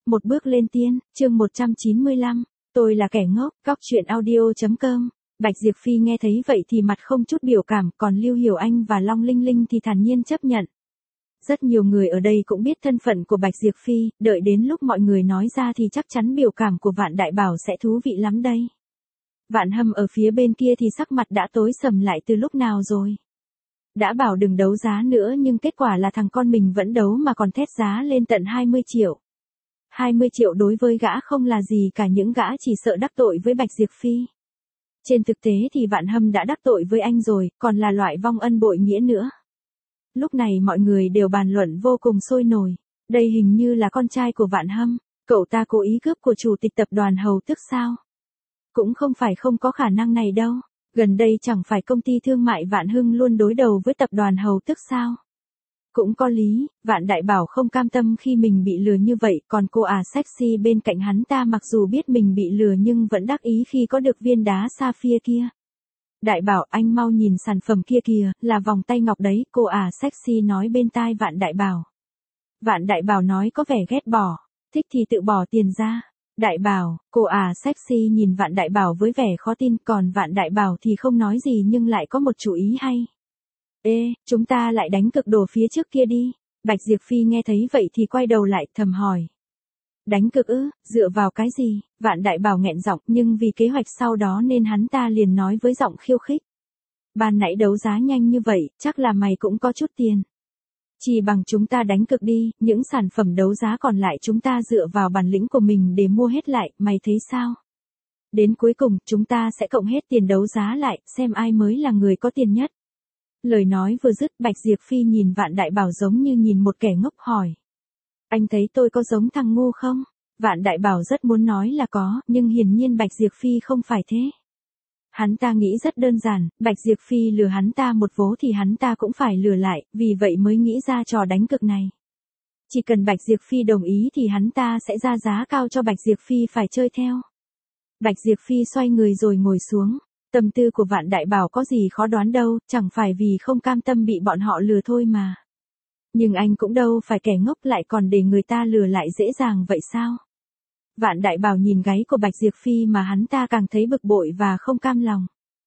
Một bước lên tiên, chương 195, tôi là kẻ ngốc, cóc truyện audio.com. Bạch Diệp Phi nghe thấy vậy thì mặt không chút biểu cảm, còn Lưu Hiểu Anh và Long Linh Linh thì thản nhiên chấp nhận. Rất nhiều người ở đây cũng biết thân phận của Bạch Diệp Phi, đợi đến lúc mọi người nói ra thì chắc chắn biểu cảm của Vạn Đại Bảo sẽ thú vị lắm đây. Vạn Hâm ở phía bên kia thì sắc mặt đã tối sầm lại từ lúc nào rồi. Đã bảo đừng đấu giá nữa nhưng kết quả là thằng con mình vẫn đấu mà còn thét giá lên tận 20 triệu. 20 triệu đối với gã không là gì cả, những gã chỉ sợ đắc tội với Bạch Diệp Phi. Trên thực tế thì Vạn Hâm đã đắc tội với anh rồi, còn là loại vong ân bội nghĩa nữa. Lúc này mọi người đều bàn luận vô cùng sôi nổi. Đây hình như là con trai của Vạn Hâm, cậu ta cố ý cướp của chủ tịch tập đoàn Hầu Tước sao? Cũng không phải không có khả năng này đâu. Gần đây chẳng phải công ty thương mại Vạn Hưng luôn đối đầu với tập đoàn Hầu Tước sao? Cũng có lý, Vạn Đại Bảo không cam tâm khi mình bị lừa như vậy, còn cô sexy bên cạnh hắn ta mặc dù biết mình bị lừa nhưng vẫn đắc ý khi có được viên đá sapphire kia. Đại Bảo, anh mau nhìn sản phẩm kia kìa, là vòng tay ngọc đấy, cô sexy nói bên tai Vạn Đại Bảo. Vạn Đại Bảo nói có vẻ ghét bỏ, thích thì tự bỏ tiền ra. Đại Bảo, cô sexy nhìn Vạn Đại Bảo với vẻ khó tin, còn Vạn Đại Bảo thì không nói gì nhưng lại có một chủ ý hay. Ê, chúng ta lại đánh cực đồ phía trước kia đi. Bạch Diệp Phi nghe thấy vậy thì quay đầu lại thầm hỏi. Đánh cực ư, dựa vào cái gì? Vạn Đại Bảo nghẹn giọng, nhưng vì kế hoạch sau đó nên hắn ta liền nói với giọng khiêu khích. Ban nãy đấu giá nhanh như vậy, chắc là mày cũng có chút tiền. Chỉ bằng chúng ta đánh cực đi, những sản phẩm đấu giá còn lại chúng ta dựa vào bản lĩnh của mình để mua hết lại, mày thấy sao? Đến cuối cùng, chúng ta sẽ cộng hết tiền đấu giá lại, xem ai mới là người có tiền nhất. Lời nói vừa dứt, Bạch Diệp Phi nhìn Vạn Đại Bảo giống như nhìn một kẻ ngốc hỏi. Anh thấy tôi có giống thằng ngu không? Vạn Đại Bảo rất muốn nói là có, nhưng hiển nhiên Bạch Diệp Phi không phải thế. Hắn ta nghĩ rất đơn giản, Bạch Diệp Phi lừa hắn ta một vố thì hắn ta cũng phải lừa lại, vì vậy mới nghĩ ra trò đánh cực này. Chỉ cần Bạch Diệp Phi đồng ý thì hắn ta sẽ ra giá cao cho Bạch Diệp Phi phải chơi theo. Bạch Diệp Phi xoay người rồi ngồi xuống. Tâm tư của Vạn Đại Bảo có gì khó đoán đâu, chẳng phải vì không cam tâm bị bọn họ lừa thôi mà. Nhưng anh cũng đâu phải kẻ ngốc lại còn để người ta lừa lại dễ dàng vậy sao? Vạn Đại Bảo nhìn gáy của Bạch Diệp Phi mà hắn ta càng thấy bực bội và không cam lòng.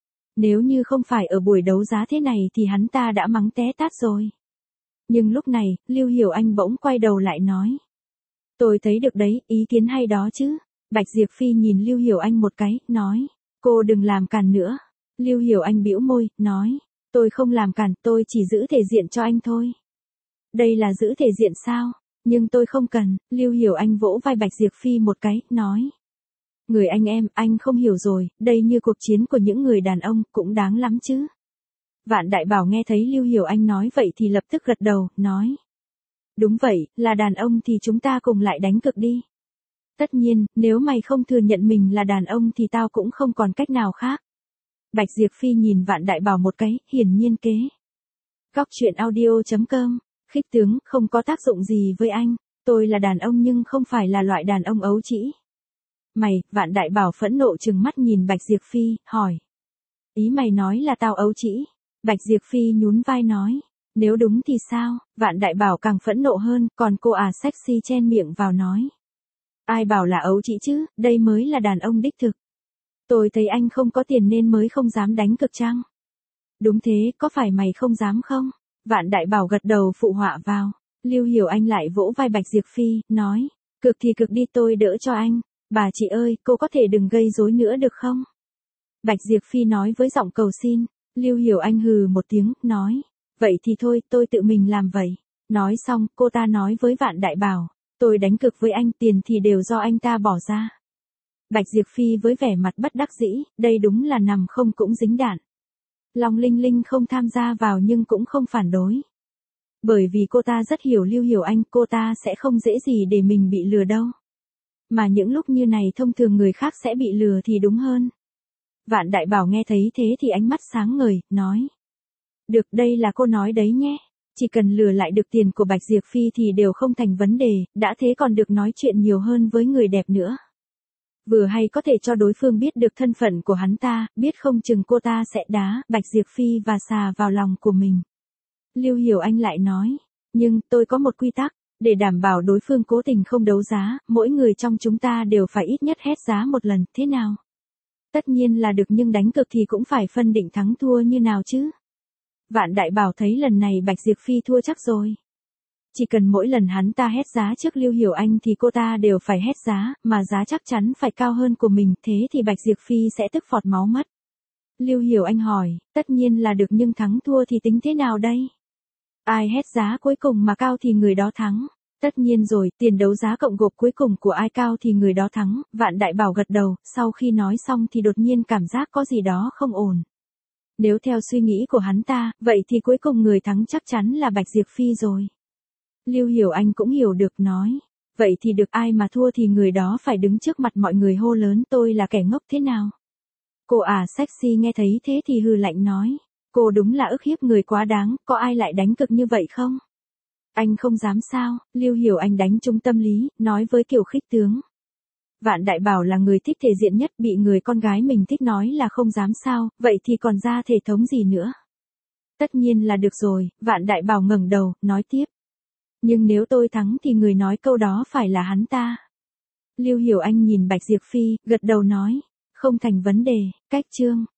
Nếu như không phải ở buổi đấu giá thế này thì hắn ta đã mắng té tát rồi. Nhưng lúc này, Lưu Hiểu Anh bỗng quay đầu lại nói. Tôi thấy được đấy, ý kiến hay đó chứ. Bạch Diệp Phi nhìn Lưu Hiểu Anh một cái, nói. Cô đừng làm càn nữa. Lưu Hiểu Anh bĩu môi, nói. Tôi không làm càn, tôi chỉ giữ thể diện cho anh thôi. Đây là giữ thể diện sao? Nhưng tôi không cần. Lưu Hiểu Anh vỗ vai Bạch Diệp Phi một cái, nói. Người anh không hiểu rồi, đây như cuộc chiến của những người đàn ông, cũng đáng lắm chứ. Vạn Đại Bảo nghe thấy Lưu Hiểu Anh nói vậy thì lập tức gật đầu, nói. Đúng vậy, là đàn ông thì chúng ta cùng lại đánh cực đi. Tất nhiên, nếu mày không thừa nhận mình là đàn ông thì tao cũng không còn cách nào khác. Bạch Diệp Phi nhìn Vạn Đại Bảo một cái, hiển nhiên kế. Cóc truyện audio.com, khích tướng, không có tác dụng gì với anh. Tôi là đàn ông nhưng không phải là loại đàn ông ấu trĩ. Mày, Vạn Đại Bảo phẫn nộ trừng mắt nhìn Bạch Diệp Phi, hỏi. Ý mày nói là tao ấu trĩ? Bạch Diệp Phi nhún vai nói. Nếu đúng thì sao? Vạn Đại Bảo càng phẫn nộ hơn, còn cô sexy chen miệng vào nói. Ai bảo là ấu trĩ chứ, đây mới là đàn ông đích thực. Tôi thấy anh không có tiền nên mới không dám đánh cực chăng? Đúng thế, có phải mày không dám không? Vạn Đại Bảo gật đầu phụ họa vào. Lưu Hiểu Anh lại vỗ vai Bạch Diệp Phi, nói. Cực thì cực đi, tôi đỡ cho anh. Bà chị ơi, cô có thể đừng gây rối nữa được không? Bạch Diệp Phi nói với giọng cầu xin. Lưu Hiểu Anh hừ một tiếng, nói. Vậy thì thôi, tôi tự mình làm vậy. Nói xong, cô ta nói với Vạn Đại Bảo. Tôi đánh cực với anh, tiền thì đều do anh ta bỏ ra. Bạch Diệp Phi với vẻ mặt bất đắc dĩ, đây đúng là nằm không cũng dính đạn. Long Linh Linh không tham gia vào nhưng cũng không phản đối. Bởi vì cô ta rất hiểu Lưu Hiểu Anh, cô ta sẽ không dễ gì để mình bị lừa đâu. Mà những lúc như này thông thường người khác sẽ bị lừa thì đúng hơn. Vạn Đại Bảo nghe thấy thế thì ánh mắt sáng ngời, nói. Được, đây là cô nói đấy nhé. Chỉ cần lừa lại được tiền của Bạch Diệp Phi thì đều không thành vấn đề, đã thế còn được nói chuyện nhiều hơn với người đẹp nữa. Vừa hay có thể cho đối phương biết được thân phận của hắn ta, biết không chừng cô ta sẽ đá Bạch Diệp Phi và xà vào lòng của mình. Lưu Hiểu Anh lại nói, nhưng tôi có một quy tắc, Để đảm bảo đối phương cố tình không đấu giá, mỗi người trong chúng ta đều phải ít nhất hét giá một lần, thế nào? Tất nhiên là được nhưng đánh cược thì cũng phải phân định thắng thua như nào chứ. Vạn Đại Bảo thấy lần này Bạch Diệp Phi thua chắc rồi. Chỉ cần mỗi lần hắn ta hét giá trước Lưu Hiểu Anh thì cô ta đều phải hét giá, mà giá chắc chắn phải cao hơn của mình, thế thì Bạch Diệp Phi sẽ tức phọt máu mất. Lưu Hiểu Anh hỏi, tất nhiên là được nhưng thắng thua thì tính thế nào đây? Ai hét giá cuối cùng mà cao thì người đó thắng. Tất nhiên rồi, tiền đấu giá cộng gộp cuối cùng của ai cao thì người đó thắng, Vạn Đại Bảo gật đầu, sau khi nói xong thì đột nhiên cảm giác có gì đó không ổn. Nếu theo suy nghĩ của hắn ta, vậy thì cuối cùng người thắng chắc chắn là Bạch Diệp Phi rồi. Lưu Hiểu Anh cũng hiểu được nói. Vậy thì được ai mà thua thì người đó phải đứng trước mặt mọi người hô lớn tôi là kẻ ngốc thế nào? Cô sexy nghe thấy thế thì hừ lạnh nói. Cô đúng là ức hiếp người quá đáng, có ai lại đánh cực như vậy không? Anh không dám sao, Lưu Hiểu Anh đánh trúng tâm lý, nói với kiểu khích tướng. Vạn Đại Bảo là người thích thể diện nhất, bị người con gái mình thích nói là không dám sao, vậy thì còn ra thể thống gì nữa? Tất nhiên là được rồi, Vạn Đại Bảo ngẩng đầu, nói tiếp. Nhưng nếu tôi thắng thì người nói câu đó phải là hắn ta. Lưu Hiểu Anh nhìn Bạch Diệp Phi, gật đầu nói. Không thành vấn đề, cách chương.